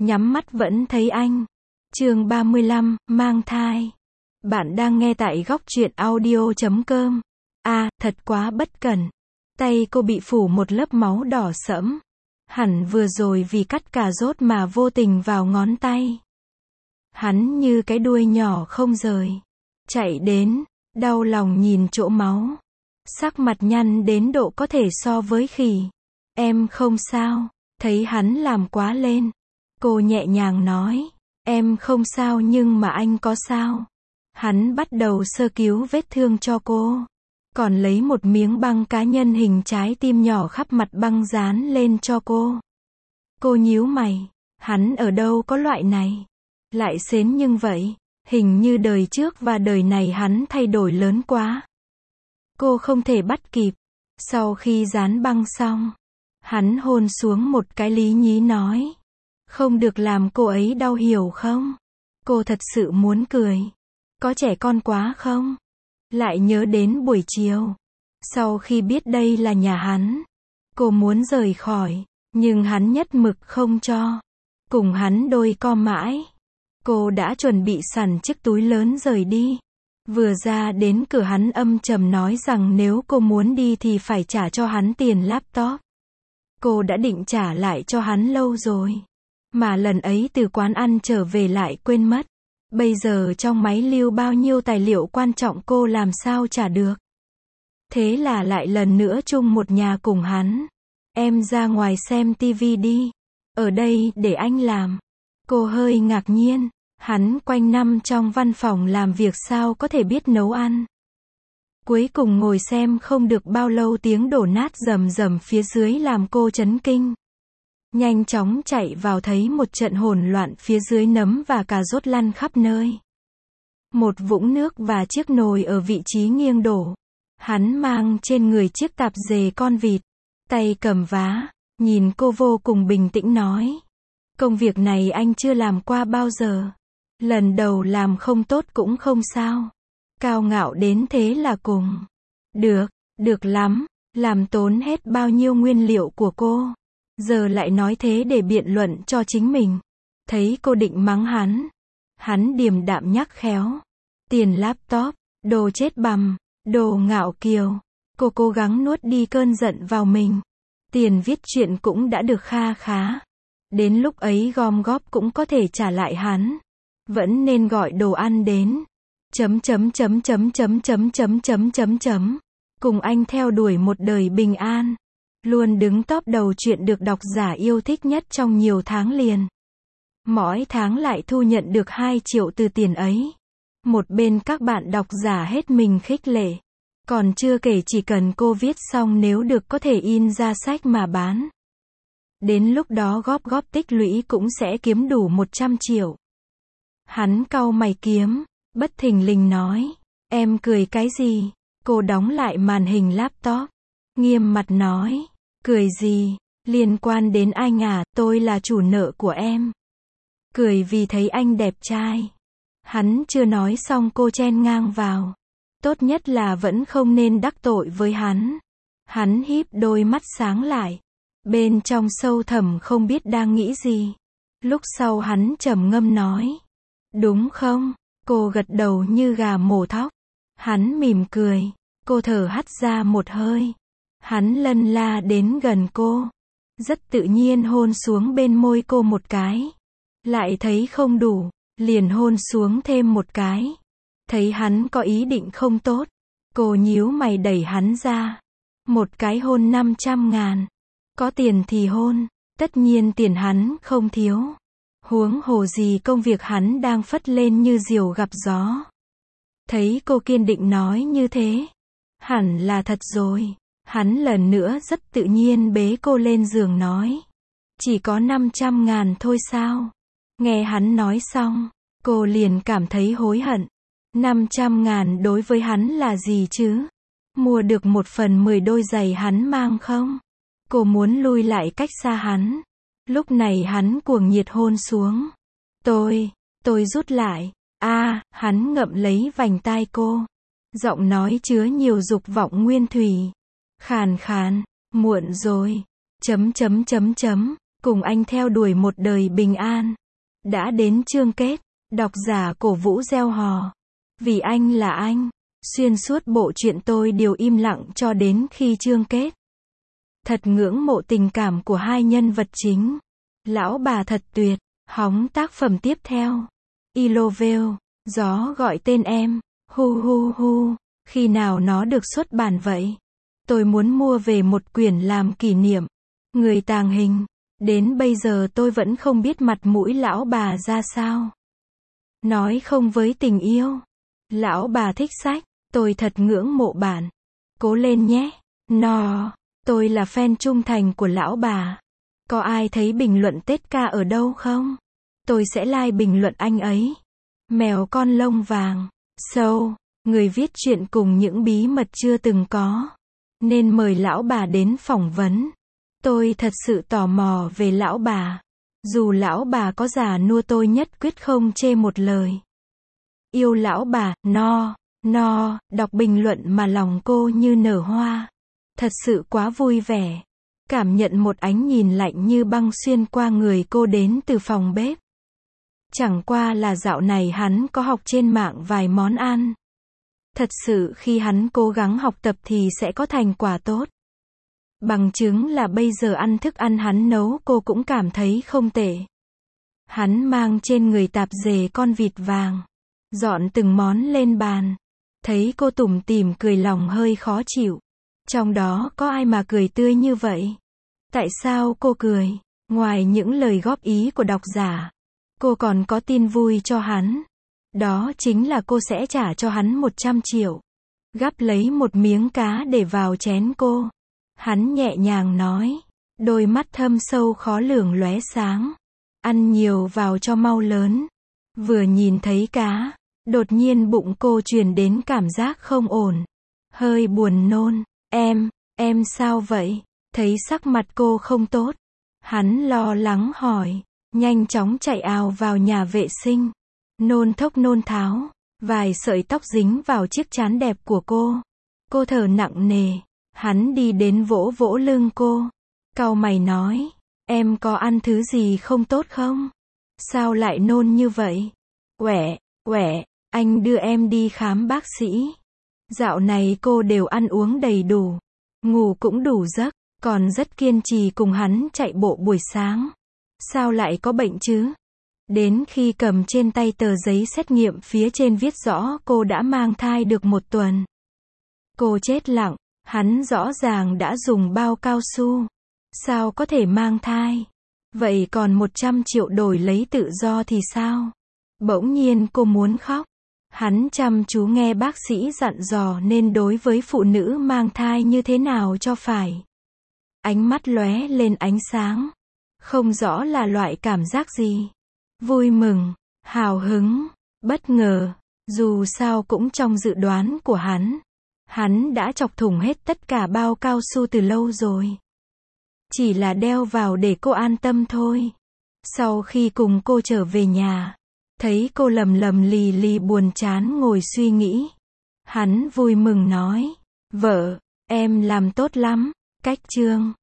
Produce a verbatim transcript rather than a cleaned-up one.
nhắm mắt vẫn thấy anh. Chương ba mươi lăm, mang thai. Bạn đang nghe tại góc truyện audio chấm com. À, thật quá bất cẩn. Tay cô bị phủ một lớp máu đỏ sẫm. Hẳn vừa rồi vì cắt cà rốt mà vô tình vào ngón tay. Hắn như cái đuôi nhỏ không rời. Chạy đến, đau lòng nhìn chỗ máu. Sắc mặt nhăn đến độ có thể so với khỉ. Em không sao. Thấy hắn làm quá lên. Cô nhẹ nhàng nói. Em không sao nhưng mà anh có sao. Hắn bắt đầu sơ cứu vết thương cho cô. Còn lấy một miếng băng cá nhân hình trái tim nhỏ khắp mặt băng dán lên cho cô. Cô nhíu mày. Hắn ở đâu có loại này. Lại xến nhưng vậy. Hình như đời trước và đời này hắn thay đổi lớn quá. Cô không thể bắt kịp. Sau khi dán băng xong, hắn hôn xuống một cái lý nhí nói. Không được làm cô ấy đau hiểu không? Cô thật sự muốn cười. Có trẻ con quá không? Lại nhớ đến buổi chiều. Sau khi biết đây là nhà hắn, cô muốn rời khỏi, nhưng hắn nhất mực không cho. Cùng hắn đôi co mãi. Cô đã chuẩn bị sẵn chiếc túi lớn rời đi. Vừa ra đến cửa hắn âm trầm nói rằng nếu cô muốn đi thì phải trả cho hắn tiền laptop. Cô đã định trả lại cho hắn lâu rồi. Mà lần ấy từ quán ăn trở về lại quên mất. Bây giờ trong máy lưu bao nhiêu tài liệu quan trọng cô làm sao trả được. Thế là lại lần nữa chung một nhà cùng hắn. Em ra ngoài xem tivi đi. Ở đây để anh làm. Cô hơi ngạc nhiên. Hắn quanh năm trong văn phòng làm việc sao có thể biết nấu ăn. Cuối cùng ngồi xem không được bao lâu tiếng đổ nát rầm rầm phía dưới làm cô chấn kinh. Nhanh chóng chạy vào thấy một trận hỗn loạn phía dưới nấm và cà rốt lăn khắp nơi. Một vũng nước và chiếc nồi ở vị trí nghiêng đổ. Hắn mang trên người chiếc tạp dề con vịt. Tay cầm vá, nhìn cô vô cùng bình tĩnh nói. Công việc này anh chưa làm qua bao giờ. Lần đầu làm không tốt cũng không sao. Cao ngạo đến thế là cùng. Được, được lắm. Làm tốn hết bao nhiêu nguyên liệu của cô. Giờ lại nói thế để biện luận cho chính mình. Thấy cô định mắng hắn. Hắn điềm đạm nhắc khéo. Tiền laptop, đồ chết bằm, đồ ngạo kiều. Cô cố gắng nuốt đi cơn giận vào mình. Tiền viết truyện cũng đã được kha khá. Đến lúc ấy gom góp cũng có thể trả lại hắn. Vẫn nên gọi đồ ăn đến. Chấm chấm chấm chấm chấm chấm chấm chấm chấm chấm. Cùng anh theo đuổi một đời bình an. Luôn đứng top đầu chuyện được độc giả yêu thích nhất trong nhiều tháng liền. Mỗi tháng lại thu nhận được hai triệu từ tiền ấy. Một bên các bạn độc giả hết mình khích lệ. Còn chưa kể chỉ cần cô viết xong nếu được có thể in ra sách mà bán. Đến lúc đó góp góp tích lũy cũng sẽ kiếm đủ một trăm triệu. Hắn cau mày kiếm, bất thình lình nói. Em cười cái gì? Cô đóng lại màn hình laptop. Nghiêm mặt nói. Cười gì? Liên quan đến anh à, tôi là chủ nợ của em. Cười vì thấy anh đẹp trai. Hắn chưa nói xong cô chen ngang vào. Tốt nhất là vẫn không nên đắc tội với hắn. Hắn híp đôi mắt sáng lại. Bên trong sâu thẳm không biết đang nghĩ gì. Lúc sau hắn trầm ngâm nói. Đúng không? Cô gật đầu như gà mổ thóc. Hắn mỉm cười. Cô thở hắt ra một hơi. Hắn lân la đến gần cô. Rất tự nhiên hôn xuống bên môi cô một cái. Lại thấy không đủ. Liền hôn xuống thêm một cái. Thấy hắn có ý định không tốt. Cô nhíu mày đẩy hắn ra. Một cái hôn năm trăm ngàn. Có tiền thì hôn. Tất nhiên tiền hắn không thiếu. Huống hồ gì công việc hắn đang phất lên như diều gặp gió. Thấy cô kiên định nói như thế. Hẳn là thật rồi. Hắn lần nữa rất tự nhiên bế cô lên giường nói. Chỉ có năm trăm ngàn thôi sao? Nghe hắn nói xong, cô liền cảm thấy hối hận. năm trăm ngàn đối với hắn là gì chứ? Mua được một phần mười đôi giày hắn mang không? Cô muốn lui lại cách xa hắn. Lúc này hắn cuồng nhiệt hôn xuống. Tôi, tôi rút lại. A, à, hắn ngậm lấy vành tai cô. Giọng nói chứa nhiều dục vọng nguyên thủy. Khàn khàn, muộn rồi. Chấm chấm chấm chấm. cùng anh theo đuổi một đời bình an. Đã đến chương kết, độc giả cổ vũ reo hò. Vì anh là anh. Xuyên suốt bộ truyện tôi đều im lặng cho đến khi chương kết. Thật ngưỡng mộ tình cảm của hai nhân vật chính. Lão bà thật tuyệt. Hóng tác phẩm tiếp theo. Ilovale, gió gọi tên em. Hu hu hu. Khi nào nó được xuất bản vậy? Tôi muốn mua về một quyển làm kỷ niệm. Người tàng hình. Đến bây giờ tôi vẫn không biết mặt mũi lão bà ra sao. Nói không với tình yêu. Lão bà thích sách. Tôi thật ngưỡng mộ bạn. Cố lên nhé. No. Tôi là fan trung thành của lão bà. Có ai thấy bình luận Tết ca ở đâu không? Tôi sẽ like bình luận anh ấy. Mèo con lông vàng. Sâu. Người viết truyện cùng những bí mật chưa từng có. Nên mời lão bà đến phỏng vấn. Tôi thật sự tò mò về lão bà. Dù lão bà có già nua tôi nhất quyết không chê một lời. Yêu lão bà, no, no, đọc bình luận mà lòng cô như nở hoa. Thật sự quá vui vẻ. Cảm nhận một ánh nhìn lạnh như băng xuyên qua người cô đến từ phòng bếp. Chẳng qua là dạo này hắn có học trên mạng vài món ăn. Thật sự khi hắn cố gắng học tập thì sẽ có thành quả tốt. Bằng chứng là bây giờ ăn thức ăn hắn nấu cô cũng cảm thấy không tệ. Hắn mang trên người tạp dề con vịt vàng. Dọn từng món lên bàn. Thấy cô tủm tỉm cười lòng hơi khó chịu. Trong đó có ai mà cười tươi như vậy? Tại sao cô cười? Ngoài những lời góp ý của độc giả, cô còn có tin vui cho hắn. Đó chính là cô sẽ trả cho hắn một trăm triệu. Gắp lấy một miếng cá để vào chén cô. Hắn nhẹ nhàng nói. Đôi mắt thâm sâu khó lường lóe sáng. Ăn nhiều vào cho mau lớn. Vừa nhìn thấy cá, đột nhiên bụng cô truyền đến cảm giác không ổn. Hơi buồn nôn. Em, em sao vậy? Thấy sắc mặt cô không tốt. Hắn lo lắng hỏi. Nhanh chóng chạy ào vào nhà vệ sinh. Nôn thốc nôn tháo. Vài sợi tóc dính vào chiếc trán đẹp của cô. Cô thở nặng nề. Hắn đi đến vỗ vỗ lưng cô. Cau mày nói. Em có ăn thứ gì không tốt không? Sao lại nôn như vậy? Quẻ, quẻ, anh đưa em đi khám bác sĩ. Dạo này cô đều ăn uống đầy đủ. Ngủ cũng đủ giấc. Còn rất kiên trì cùng hắn chạy bộ buổi sáng. Sao lại có bệnh chứ? Đến khi cầm trên tay tờ giấy xét nghiệm phía trên viết rõ cô đã mang thai được một tuần. Cô chết lặng. Hắn rõ ràng đã dùng bao cao su. Sao có thể mang thai? Vậy còn một trăm triệu đổi lấy tự do thì sao? Bỗng nhiên cô muốn khóc. Hắn chăm chú nghe bác sĩ dặn dò nên đối với phụ nữ mang thai như thế nào cho phải. Ánh mắt lóe lên ánh sáng. Không rõ là loại cảm giác gì. Vui mừng, hào hứng, bất ngờ. Dù sao cũng trong dự đoán của hắn. Hắn đã chọc thủng hết tất cả bao cao su từ lâu rồi. Chỉ là đeo vào để cô an tâm thôi. Sau khi cùng cô trở về nhà, thấy cô lầm lầm lì lì buồn chán ngồi suy nghĩ. Hắn vui mừng nói. Vợ, em làm tốt lắm. Cách chương